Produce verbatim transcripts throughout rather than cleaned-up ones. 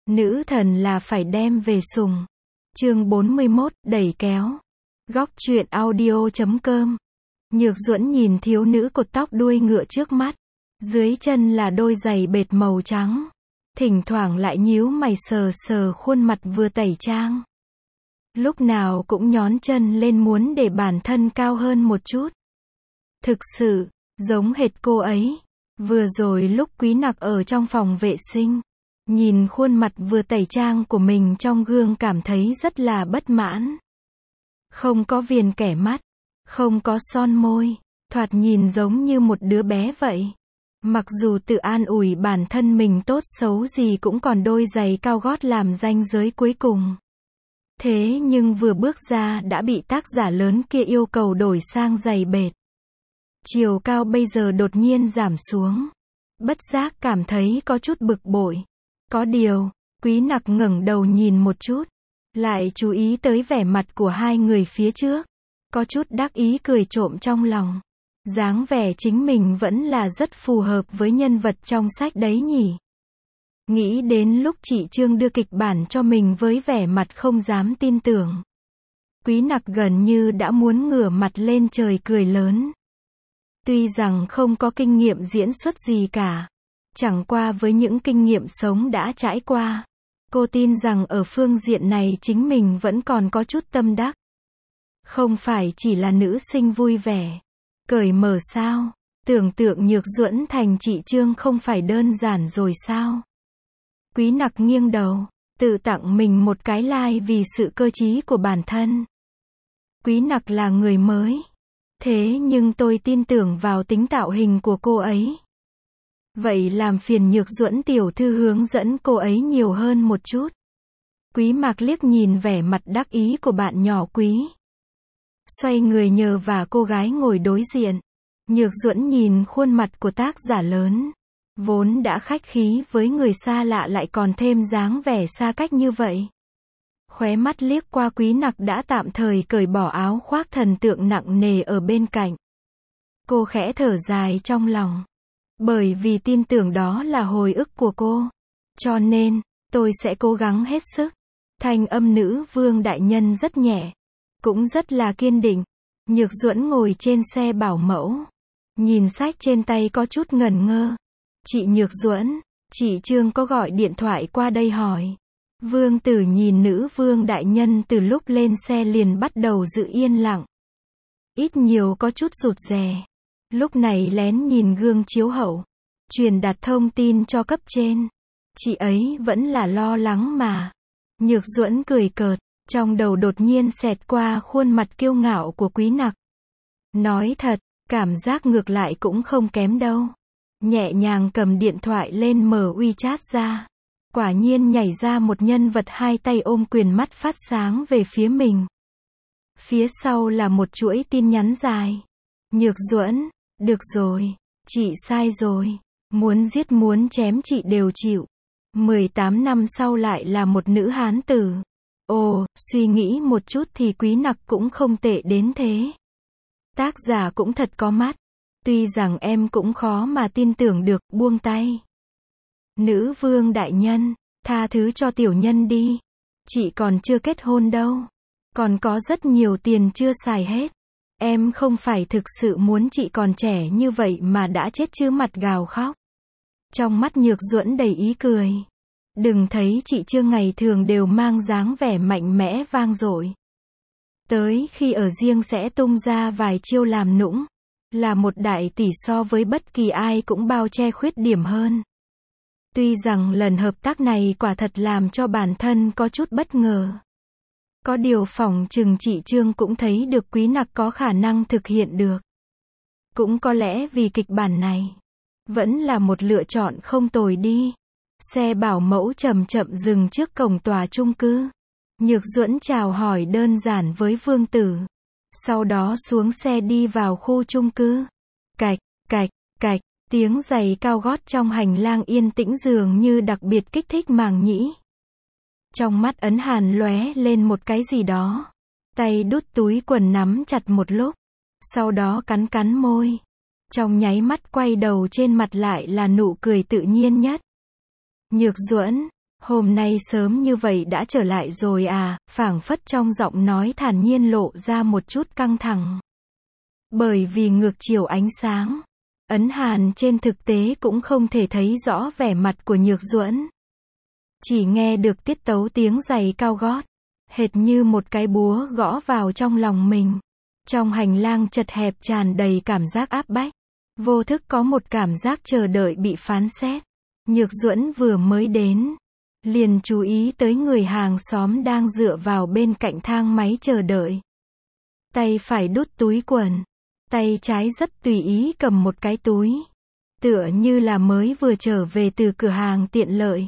Nữ thần là phải đem về sùng. Chương bốn mươi mốt, đẩy kéo. Góc truyện audio chấm com. Nhược Duẫn nhìn thiếu nữ cột tóc đuôi ngựa trước mắt. Dưới chân là đôi giày bệt màu trắng. Thỉnh thoảng lại nhíu mày sờ sờ khuôn mặt vừa tẩy trang. Lúc nào cũng nhón chân lên muốn để bản thân cao hơn một chút. Thực sự, giống hệt cô ấy. Vừa rồi lúc Quý Nặc ở trong phòng vệ sinh, nhìn khuôn mặt vừa tẩy trang của mình trong gương cảm thấy rất là bất mãn. Không có viền kẻ mắt, không có son môi, thoạt nhìn giống như một đứa bé vậy. Mặc dù tự an ủi bản thân mình tốt xấu gì cũng còn đôi giày cao gót làm ranh giới cuối cùng. Thế nhưng vừa bước ra đã bị tác giả lớn kia yêu cầu đổi sang giày bệt. Chiều cao bây giờ đột nhiên giảm xuống. Bất giác cảm thấy có chút bực bội. Có điều, Quý Nặc ngẩng đầu nhìn một chút, lại chú ý tới vẻ mặt của hai người phía trước. Có chút đắc ý cười trộm trong lòng. Dáng vẻ chính mình vẫn là rất phù hợp với nhân vật trong sách đấy nhỉ. Nghĩ đến lúc chị Trương đưa kịch bản cho mình với vẻ mặt không dám tin tưởng. Quý Nặc gần như đã muốn ngửa mặt lên trời cười lớn. Tuy rằng không có kinh nghiệm diễn xuất gì cả, chẳng qua với những kinh nghiệm sống đã trải qua, cô tin rằng ở phương diện này chính mình vẫn còn có chút tâm đắc. Không phải chỉ là nữ sinh vui vẻ, cởi mở sao? Tưởng tượng Nhược Duẫn thành chị Trương không phải đơn giản rồi sao? Quý Nặc nghiêng đầu, tự tặng mình một cái like vì sự cơ trí của bản thân. Quý Nặc là người mới. Thế nhưng tôi tin tưởng vào tính tạo hình của cô ấy. Vậy làm phiền Nhược Duẫn tiểu thư hướng dẫn cô ấy nhiều hơn một chút. Quý Mạc liếc nhìn vẻ mặt đắc ý của bạn nhỏ Quý. Xoay người nhờ và cô gái ngồi đối diện. Nhược Duẫn nhìn khuôn mặt của tác giả lớn. Vốn đã khách khí với người xa lạ lại còn thêm dáng vẻ xa cách như vậy. Khóe mắt liếc qua Quý Nặc đã tạm thời cởi bỏ áo khoác thần tượng nặng nề ở bên cạnh. Cô khẽ thở dài trong lòng. Bởi vì tin tưởng đó là hồi ức của cô. Cho nên, tôi sẽ cố gắng hết sức. Thanh âm nữ vương đại nhân rất nhẹ. Cũng rất là kiên định. Nhược Duẫn ngồi trên xe bảo mẫu. Nhìn sách trên tay có chút ngẩn ngơ. Chị Nhược Duẫn, chị Trương có gọi điện thoại qua đây hỏi. Vương Tử nhìn nữ vương đại nhân từ lúc lên xe liền bắt đầu giữ yên lặng. Ít nhiều có chút rụt rè. Lúc này lén nhìn gương chiếu hậu. Truyền đạt thông tin cho cấp trên. Chị ấy vẫn là lo lắng mà. Nhược Duẫn cười cợt. Trong đầu đột nhiên xẹt qua khuôn mặt kiêu ngạo của Quý Nặc. Nói thật, cảm giác ngược lại cũng không kém đâu. Nhẹ nhàng cầm điện thoại lên mở WeChat ra. Quả nhiên nhảy ra một nhân vật hai tay ôm quyền mắt phát sáng về phía mình. Phía sau là một chuỗi tin nhắn dài. Nhược Duẫn, được rồi, chị sai rồi. Muốn giết muốn chém chị đều chịu. mười tám năm sau lại là một nữ hán tử. Ồ, suy nghĩ một chút thì Quý Nặc cũng không tệ đến thế. Tác giả cũng thật có mắt. Tuy rằng em cũng khó mà tin tưởng được, buông tay. Nữ vương đại nhân, tha thứ cho tiểu nhân đi. Chị còn chưa kết hôn đâu. Còn có rất nhiều tiền chưa xài hết. Em không phải thực sự muốn chị còn trẻ như vậy mà đã chết chứ, mặt gào khóc. Trong mắt Nhược Duẫn đầy ý cười. Đừng thấy chị Trương ngày thường đều mang dáng vẻ mạnh mẽ vang dội. Tới khi ở riêng sẽ tung ra vài chiêu làm nũng. Là một đại tỷ so với bất kỳ ai cũng bao che khuyết điểm hơn. Tuy rằng lần hợp tác này quả thật làm cho bản thân có chút bất ngờ. Có điều phỏng chừng chị Trương cũng thấy được Quý Nặc có khả năng thực hiện được. Cũng có lẽ vì kịch bản này vẫn là một lựa chọn không tồi đi. Xe bảo mẫu chậm chậm dừng trước cổng tòa chung cư. Nhược Duẫn chào hỏi đơn giản với Vương Tử. Sau đó xuống xe đi vào khu chung cư. Cạch, cạch, cạch, tiếng giày cao gót trong hành lang yên tĩnh dường như đặc biệt kích thích màng nhĩ. Trong mắt Ấn Hàn lóe lên một cái gì đó. Tay đút túi quần nắm chặt một lúc. Sau đó cắn cắn môi. Trong nháy mắt quay đầu trên mặt lại là nụ cười tự nhiên nhất. Nhược Duẫn, Hôm nay sớm như vậy đã trở lại rồi à, phảng phất trong giọng nói thản nhiên lộ ra một chút căng thẳng. Bởi vì ngược chiều ánh sáng, Ấn Hàn trên thực tế cũng không thể thấy rõ vẻ mặt của Nhược Duẫn. Chỉ nghe được tiết tấu tiếng giày cao gót, hệt như một cái búa gõ vào trong lòng mình. Trong hành lang chật hẹp tràn đầy cảm giác áp bách. Vô thức có một cảm giác chờ đợi bị phán xét. Nhược Duẫn vừa mới đến, liền chú ý tới người hàng xóm đang dựa vào bên cạnh thang máy chờ đợi. Tay phải đút túi quần, tay trái rất tùy ý cầm một cái túi. Tựa như là mới vừa trở về từ cửa hàng tiện lợi.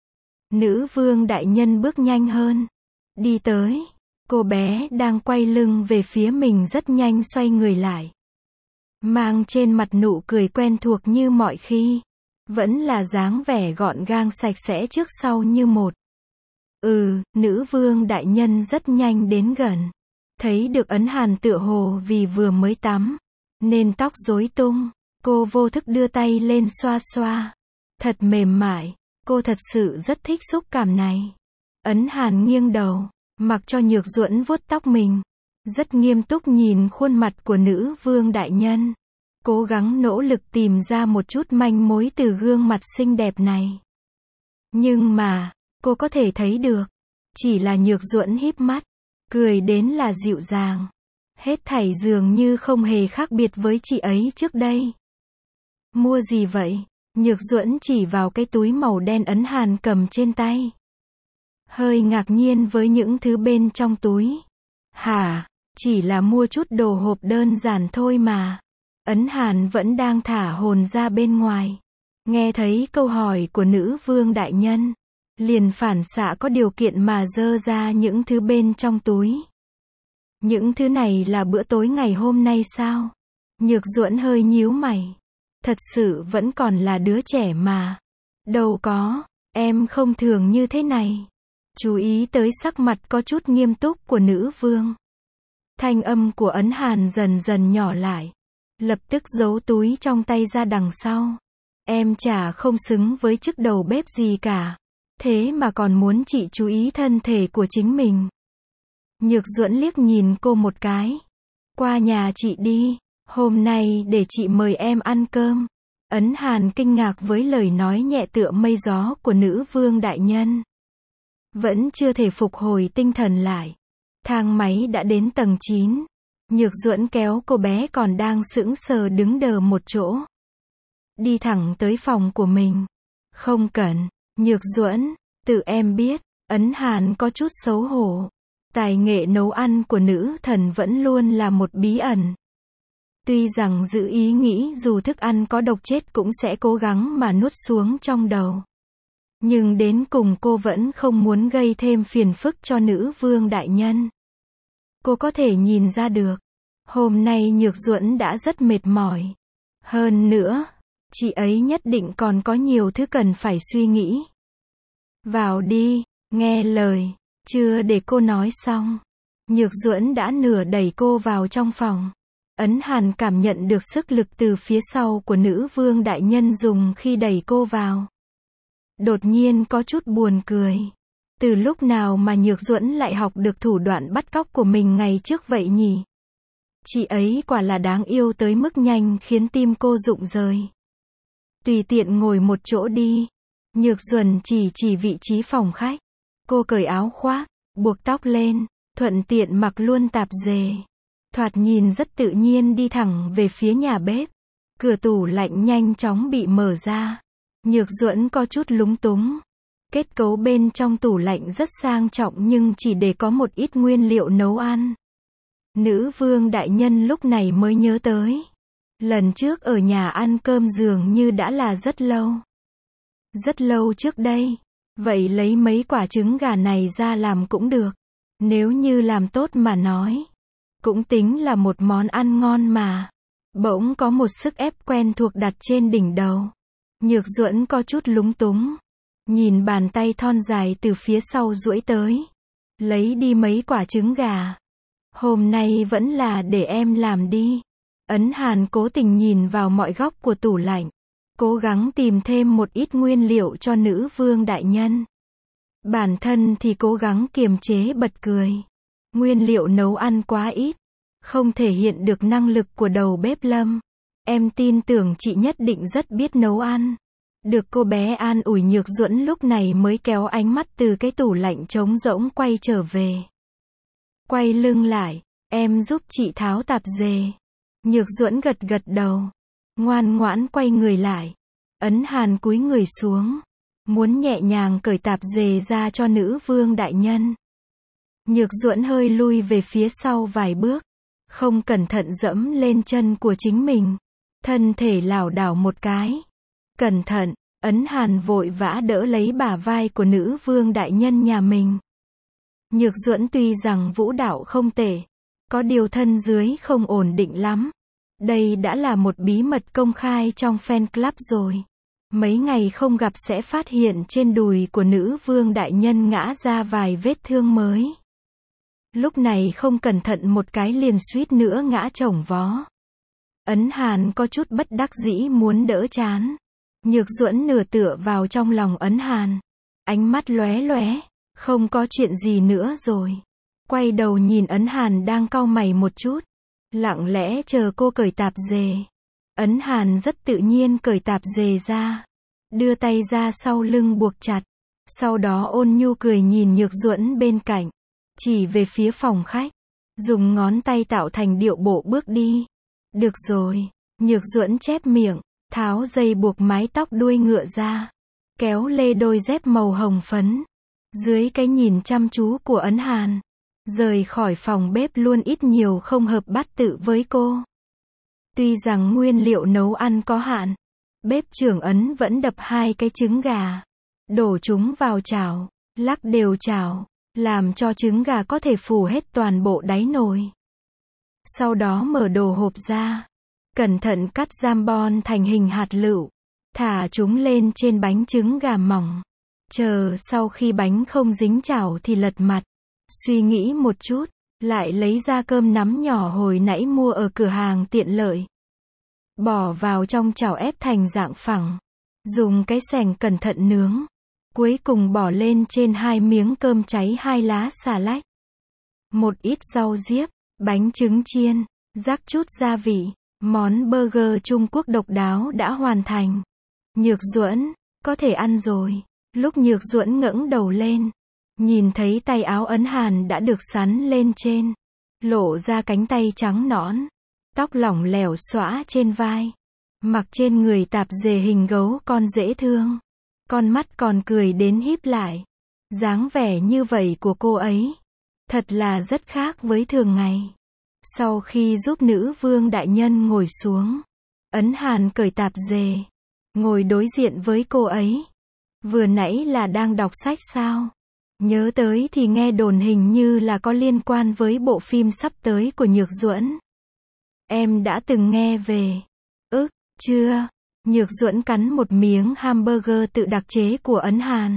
Nữ vương đại nhân bước nhanh hơn. Đi tới. Cô bé đang quay lưng về phía mình rất nhanh xoay người lại. Mang trên mặt nụ cười quen thuộc như mọi khi. Vẫn là dáng vẻ gọn gàng sạch sẽ trước sau như một. Ừ, nữ vương đại nhân rất nhanh đến gần. Thấy được Ấn Hàn tựa hồ vì vừa mới tắm, nên tóc rối tung. Cô vô thức đưa tay lên xoa xoa. Thật mềm mại. Cô thật sự rất thích xúc cảm này. Ấn Hàn nghiêng đầu, mặc cho Nhược Duẫn vuốt tóc mình. Rất nghiêm túc nhìn khuôn mặt của nữ vương đại nhân. Cố gắng nỗ lực tìm ra một chút manh mối từ gương mặt xinh đẹp này. Nhưng mà, cô có thể thấy được. Chỉ là Nhược Duẫn híp mắt. Cười đến là dịu dàng. Hết thảy dường như không hề khác biệt với chị ấy trước đây. Mua gì vậy? Nhược Duẫn chỉ vào cái túi màu đen Ấn Hàn cầm trên tay. Hơi ngạc nhiên với những thứ bên trong túi. Hả? Chỉ là mua chút đồ hộp đơn giản thôi mà. Ấn Hàn vẫn đang thả hồn ra bên ngoài. Nghe thấy câu hỏi của nữ vương đại nhân, liền phản xạ có điều kiện mà dơ ra những thứ bên trong túi. Những thứ này là bữa tối ngày hôm nay sao? Nhược Duẫn hơi nhíu mày. Thật sự vẫn còn là đứa trẻ mà. Đâu có, em không thường như thế này. Chú ý tới sắc mặt có chút nghiêm túc của nữ vương. Thanh âm của Ấn Hàn dần dần nhỏ lại. Lập tức giấu túi trong tay ra đằng sau. Em chả không xứng với chức đầu bếp gì cả. Thế mà còn muốn chị chú ý thân thể của chính mình. Nhược Duẫn liếc nhìn cô một cái. Qua nhà chị đi. Hôm nay để chị mời em ăn cơm. Ấn Hàn kinh ngạc với lời nói nhẹ tựa mây gió của nữ vương đại nhân. Vẫn chưa thể phục hồi tinh thần lại. Thang máy đã đến tầng chín. Nhược Duẫn kéo cô bé còn đang sững sờ đứng đờ một chỗ. Đi thẳng tới phòng của mình. Không cần. Nhược Duẫn, tự em biết. Ấn Hàn có chút xấu hổ. Tài nghệ nấu ăn của nữ thần vẫn luôn là một bí ẩn. Tuy rằng giữ ý nghĩ dù thức ăn có độc chết cũng sẽ cố gắng mà nuốt xuống trong đầu. Nhưng đến cùng cô vẫn không muốn gây thêm phiền phức cho nữ vương đại nhân. Cô có thể nhìn ra được. Hôm nay Nhược Duẫn đã rất mệt mỏi. Hơn nữa, chị ấy nhất định còn có nhiều thứ cần phải suy nghĩ. Vào đi, nghe lời. Chưa để cô nói xong. Nhược Duẫn đã nửa đẩy cô vào trong phòng. Ấn Hàn cảm nhận được sức lực từ phía sau của nữ vương đại nhân dùng khi đẩy cô vào. Đột nhiên có chút buồn cười. Từ lúc nào mà Nhược Duẫn lại học được thủ đoạn bắt cóc của mình ngày trước vậy nhỉ? Chị ấy quả là đáng yêu tới mức nhanh khiến tim cô rụng rời. Tùy tiện ngồi một chỗ đi. Nhược Duẫn chỉ chỉ vị trí phòng khách. Cô cởi áo khoác, buộc tóc lên, thuận tiện mặc luôn tạp dề. Thoạt nhìn rất tự nhiên đi thẳng về phía nhà bếp. Cửa tủ lạnh nhanh chóng bị mở ra. Nhược Duẫn có chút lúng túng. Kết cấu bên trong tủ lạnh rất sang trọng nhưng chỉ để có một ít nguyên liệu nấu ăn. Nữ vương đại nhân lúc này mới nhớ tới. Lần trước ở nhà ăn cơm dường như đã là rất lâu. Rất lâu trước đây. Vậy lấy mấy quả trứng gà này ra làm cũng được. Nếu như làm tốt mà nói. Cũng tính là một món ăn ngon mà. Bỗng có một sức ép quen thuộc đặt trên đỉnh đầu. Nhược Duẫn có chút lúng túng. Nhìn bàn tay thon dài từ phía sau duỗi tới. Lấy đi mấy quả trứng gà. Hôm nay vẫn là để em làm đi. Ấn Hàn cố tình nhìn vào mọi góc của tủ lạnh. Cố gắng tìm thêm một ít nguyên liệu cho nữ vương đại nhân. Bản thân thì cố gắng kiềm chế bật cười. Nguyên liệu nấu ăn quá ít, không thể hiện được năng lực của đầu bếp Lâm. Em tin tưởng chị nhất định rất biết nấu ăn. Được cô bé an ủi, Nhược Duẫn lúc này mới kéo ánh mắt từ cái tủ lạnh trống rỗng quay trở về. Quay lưng lại, em giúp chị tháo tạp dề. Nhược Duẫn gật gật đầu, ngoan ngoãn quay người lại. Ấn Hàn cúi người xuống, muốn nhẹ nhàng cởi tạp dề ra cho nữ vương đại nhân. Nhược Duẫn hơi lui về phía sau vài bước, không cẩn thận dẫm lên chân của chính mình, thân thể lảo đảo một cái. Cẩn thận, Ấn Hàn vội vã đỡ lấy bả vai của nữ vương đại nhân nhà mình. Nhược Duẫn tuy rằng vũ đạo không tệ, có điều thân dưới không ổn định lắm. Đây đã là một bí mật công khai trong fan club rồi. Mấy ngày không gặp sẽ phát hiện trên đùi của nữ vương đại nhân ngã ra vài vết thương mới. Lúc này không cẩn thận một cái liền suýt nữa ngã chồng vó. Ấn Hàn có chút bất đắc dĩ muốn đỡ chán. Nhược Duẫn nửa tựa vào trong lòng Ấn Hàn, ánh mắt lóe lóe, không có chuyện gì nữa rồi. Quay đầu nhìn Ấn Hàn đang cau mày một chút, lặng lẽ chờ cô cởi tạp dề. Ấn Hàn rất tự nhiên cởi tạp dề ra, đưa tay ra sau lưng buộc chặt, sau đó ôn nhu cười nhìn Nhược Duẫn bên cạnh, chỉ về phía phòng khách, dùng ngón tay tạo thành điệu bộ bước đi. Được rồi, Nhược Duẫn chép miệng, tháo dây buộc mái tóc đuôi ngựa ra, kéo lê đôi dép màu hồng phấn. Dưới cái nhìn chăm chú của Ấn Hàn, rời khỏi phòng bếp luôn ít nhiều không hợp bát tự với cô. Tuy rằng nguyên liệu nấu ăn có hạn, bếp trưởng Ấn vẫn đập hai cái trứng gà, đổ chúng vào chảo, lắc đều chảo, làm cho trứng gà có thể phủ hết toàn bộ đáy nồi. Sau đó mở đồ hộp ra, cẩn thận cắt jambon thành hình hạt lựu, thả chúng lên trên bánh trứng gà mỏng. Chờ sau khi bánh không dính chảo thì lật mặt. Suy nghĩ một chút, lại lấy ra cơm nắm nhỏ hồi nãy mua ở cửa hàng tiện lợi. Bỏ vào trong chảo ép thành dạng phẳng. Dùng cái xẻng cẩn thận nướng. Cuối cùng bỏ lên trên hai miếng cơm cháy hai lá xà lách. Một ít rau diếp, bánh trứng chiên, rắc chút gia vị. Món burger Trung Quốc độc đáo đã hoàn thành. Nhược Duẫn, có thể ăn rồi. Lúc Nhược Duẫn ngẩng đầu lên, nhìn thấy tay áo Ấn Hàn đã được sắn lên trên, lộ ra cánh tay trắng nõn, tóc lỏng lẻo xõa trên vai, mặc trên người tạp dề hình gấu con dễ thương, con mắt còn cười đến híp lại. Dáng vẻ như vậy của cô ấy, thật là rất khác với thường ngày. Sau khi giúp nữ vương đại nhân ngồi xuống, Ấn Hàn cởi tạp dề, ngồi đối diện với cô ấy. Vừa nãy là đang đọc sách sao? Nhớ tới thì nghe đồn hình như là có liên quan với bộ phim sắp tới của Nhược Duẫn. Em đã từng nghe về. Ức, chưa. Nhược Duẫn cắn một miếng hamburger tự đặc chế của Ấn Hàn.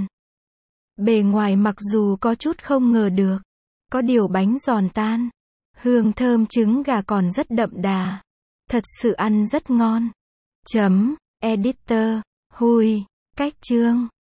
Bề ngoài mặc dù có chút không ngờ được, có điều bánh giòn tan, hương thơm trứng gà còn rất đậm đà. Thật sự ăn rất ngon. Chấm, editor, hui, cách chương.